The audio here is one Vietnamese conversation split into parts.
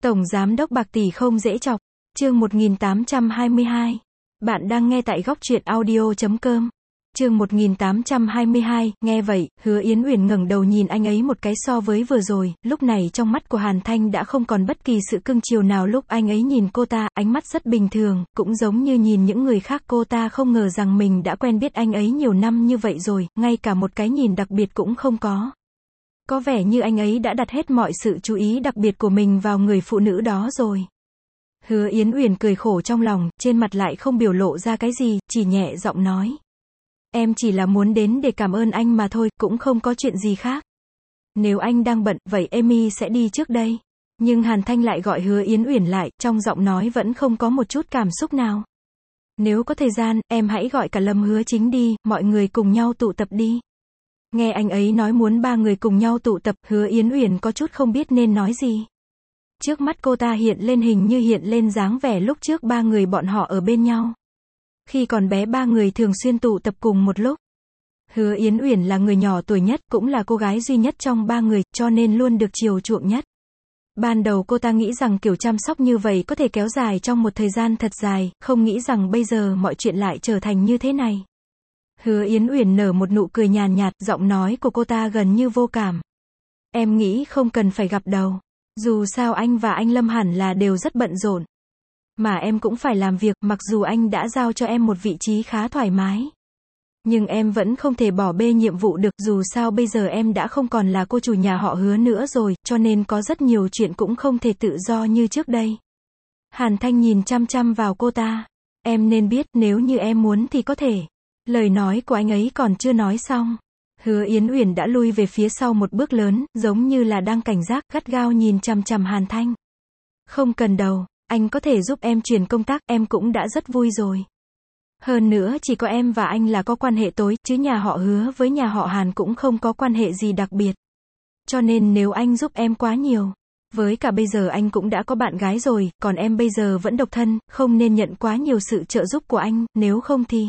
Tổng Giám đốc bạc tỷ không dễ chọc. Chương 1822. Bạn đang nghe tại góc truyện audio.com. Chương 1822, nghe vậy, Hứa Yến Uyển ngẩng đầu nhìn anh ấy một cái. So với vừa rồi, lúc này trong mắt của Hàn Thanh đã không còn bất kỳ sự cưng chiều nào. Lúc anh ấy nhìn cô ta, ánh mắt rất bình thường, cũng giống như nhìn những người khác. Cô ta không ngờ rằng mình đã quen biết anh ấy nhiều năm như vậy rồi, ngay cả một cái nhìn đặc biệt cũng không có. Có vẻ như anh ấy đã đặt hết mọi sự chú ý đặc biệt của mình vào người phụ nữ đó rồi. Hứa Yến Uyển cười khổ trong lòng, trên mặt lại không biểu lộ ra cái gì, chỉ nhẹ giọng nói. Em chỉ là muốn đến để cảm ơn anh mà thôi, cũng không có chuyện gì khác. Nếu anh đang bận, vậy Amy sẽ đi trước đây. Nhưng Hàn Thanh lại gọi Hứa Yến Uyển lại, trong giọng nói vẫn không có một chút cảm xúc nào. Nếu có thời gian, em hãy gọi cả Lâm Hứa Chính đi, mọi người cùng nhau tụ tập đi. Nghe anh ấy nói muốn ba người cùng nhau tụ tập, Hứa Yến Uyển có chút không biết nên nói gì. Trước mắt cô ta hiện lên dáng vẻ lúc trước ba người bọn họ ở bên nhau. Khi còn bé ba người thường xuyên tụ tập cùng một lúc. Hứa Yến Uyển là người nhỏ tuổi nhất, cũng là cô gái duy nhất trong ba người, cho nên luôn được chiều chuộng nhất. Ban đầu cô ta nghĩ rằng kiểu chăm sóc như vậy có thể kéo dài trong một thời gian thật dài, không nghĩ rằng bây giờ mọi chuyện lại trở thành như thế này. Hứa Yến Uyển nở một nụ cười nhàn nhạt, giọng nói của cô ta gần như vô cảm. Em nghĩ không cần phải gặp đâu. Dù sao anh và anh Lâm hẳn là đều rất bận rộn. Mà em cũng phải làm việc, mặc dù anh đã giao cho em một vị trí khá thoải mái. Nhưng em vẫn không thể bỏ bê nhiệm vụ được, dù sao bây giờ em đã không còn là cô chủ nhà họ Hứa nữa rồi, cho nên có rất nhiều chuyện cũng không thể tự do như trước đây. Hàn Thanh nhìn chăm chăm vào cô ta. Em nên biết, nếu như em muốn thì có thể. Lời nói của anh ấy còn chưa nói xong. Hứa Yến Uyển đã lui về phía sau một bước lớn, giống như là đang cảnh giác, gắt gao nhìn chằm chằm Hàn Thanh. Không cần đâu, anh có thể giúp em chuyển công tác, em cũng đã rất vui rồi. Hơn nữa chỉ có em và anh là có quan hệ tối, chứ nhà họ Hứa với nhà họ Hàn cũng không có quan hệ gì đặc biệt. Cho nên nếu anh giúp em quá nhiều, với cả bây giờ anh cũng đã có bạn gái rồi, còn em bây giờ vẫn độc thân, không nên nhận quá nhiều sự trợ giúp của anh, nếu không thì...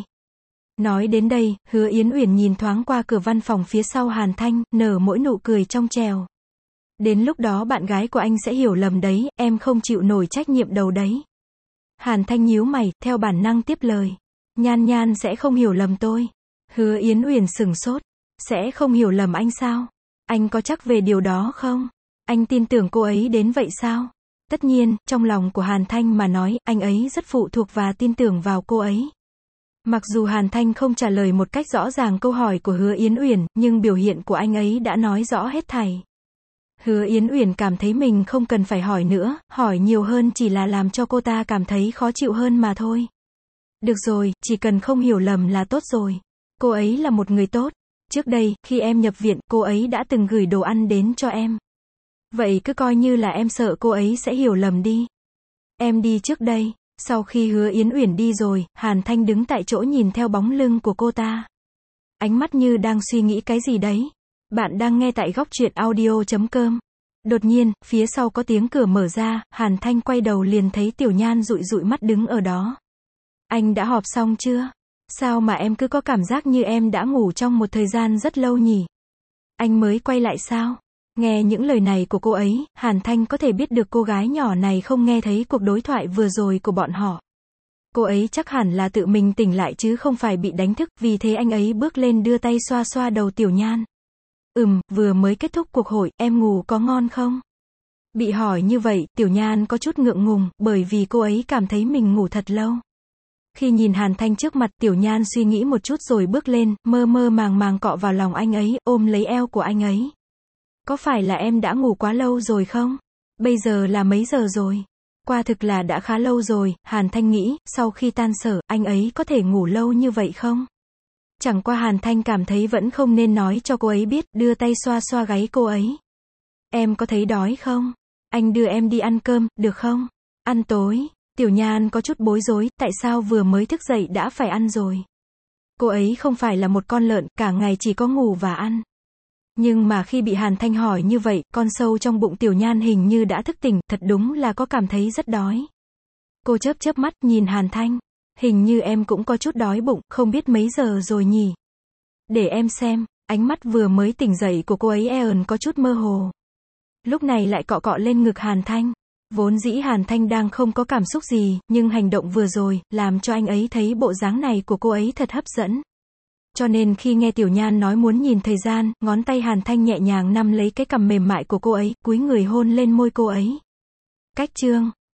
Nói đến đây, Hứa Yến Uyển nhìn thoáng qua cửa văn phòng phía sau Hàn Thanh, nở mỗi nụ cười trong trẻo. Đến lúc đó bạn gái của anh sẽ hiểu lầm đấy, em không chịu nổi trách nhiệm đâu đấy. Hàn Thanh nhíu mày, theo bản năng tiếp lời. Nhan Nhan sẽ không hiểu lầm tôi. Hứa Yến Uyển sửng sốt. Sẽ không hiểu lầm anh sao? Anh có chắc về điều đó không? Anh tin tưởng cô ấy đến vậy sao? Tất nhiên, trong lòng của Hàn Thanh mà nói, anh ấy rất phụ thuộc và tin tưởng vào cô ấy. Mặc dù Hàn Thanh không trả lời một cách rõ ràng câu hỏi của Hứa Yến Uyển, nhưng biểu hiện của anh ấy đã nói rõ hết thảy. Hứa Yến Uyển cảm thấy mình không cần phải hỏi nữa, hỏi nhiều hơn chỉ là làm cho cô ta cảm thấy khó chịu hơn mà thôi. Được rồi, chỉ cần không hiểu lầm là tốt rồi. Cô ấy là một người tốt. Trước đây, khi em nhập viện, cô ấy đã từng gửi đồ ăn đến cho em. Vậy cứ coi như là em sợ cô ấy sẽ hiểu lầm đi. Em đi trước đây. Sau khi Hứa Yến Uyển đi rồi, Hàn Thanh đứng tại chỗ nhìn theo bóng lưng của cô ta. Ánh mắt như đang suy nghĩ cái gì đấy. Bạn đang nghe tại góc truyện audio.com. Đột nhiên, phía sau có tiếng cửa mở ra, Hàn Thanh quay đầu liền thấy Tiểu Nhan dụi dụi mắt đứng ở đó. Anh đã họp xong chưa? Sao mà em cứ có cảm giác như em đã ngủ trong một thời gian rất lâu nhỉ? Anh mới quay lại sao? Nghe những lời này của cô ấy, Hàn Thanh có thể biết được cô gái nhỏ này không nghe thấy cuộc đối thoại vừa rồi của bọn họ. Cô ấy chắc hẳn là tự mình tỉnh lại chứ không phải bị đánh thức, vì thế anh ấy bước lên đưa tay xoa xoa đầu Tiểu Nhan. Vừa mới kết thúc cuộc hội, em ngủ có ngon không? Bị hỏi như vậy, Tiểu Nhan có chút ngượng ngùng, bởi vì cô ấy cảm thấy mình ngủ thật lâu. Khi nhìn Hàn Thanh trước mặt, Tiểu Nhan suy nghĩ một chút rồi bước lên, mơ mơ màng màng cọ vào lòng anh ấy, ôm lấy eo của anh ấy. Có phải là em đã ngủ quá lâu rồi không? Bây giờ là mấy giờ rồi? Quả thực là đã khá lâu rồi, Hàn Thanh nghĩ, sau khi tan sở, anh ấy có thể ngủ lâu như vậy không? Chẳng qua Hàn Thanh cảm thấy vẫn không nên nói cho cô ấy biết, đưa tay xoa xoa gáy cô ấy. Em có thấy đói không? Anh đưa em đi ăn cơm, được không? Ăn tối. Tiểu Nhan có chút bối rối, tại sao vừa mới thức dậy đã phải ăn rồi? Cô ấy không phải là một con lợn, cả ngày chỉ có ngủ và ăn. Nhưng mà khi bị Hàn Thanh hỏi như vậy, con sâu trong bụng Tiểu Nhan hình như đã thức tỉnh, thật đúng là có cảm thấy rất đói. Cô chớp chớp mắt, nhìn Hàn Thanh. Hình như em cũng có chút đói bụng, không biết mấy giờ rồi nhỉ? Để em xem, ánh mắt vừa mới tỉnh dậy của cô ấy có chút mơ hồ. Lúc này lại cọ cọ lên ngực Hàn Thanh. Vốn dĩ Hàn Thanh đang không có cảm xúc gì, nhưng hành động vừa rồi, làm cho anh ấy thấy bộ dáng này của cô ấy thật hấp dẫn. Cho nên khi nghe Tiểu Nhan nói muốn nhìn thời gian, ngón tay Hàn Thanh nhẹ nhàng nắm lấy cái cằm mềm mại của cô ấy, cúi người hôn lên môi cô ấy. Cách chương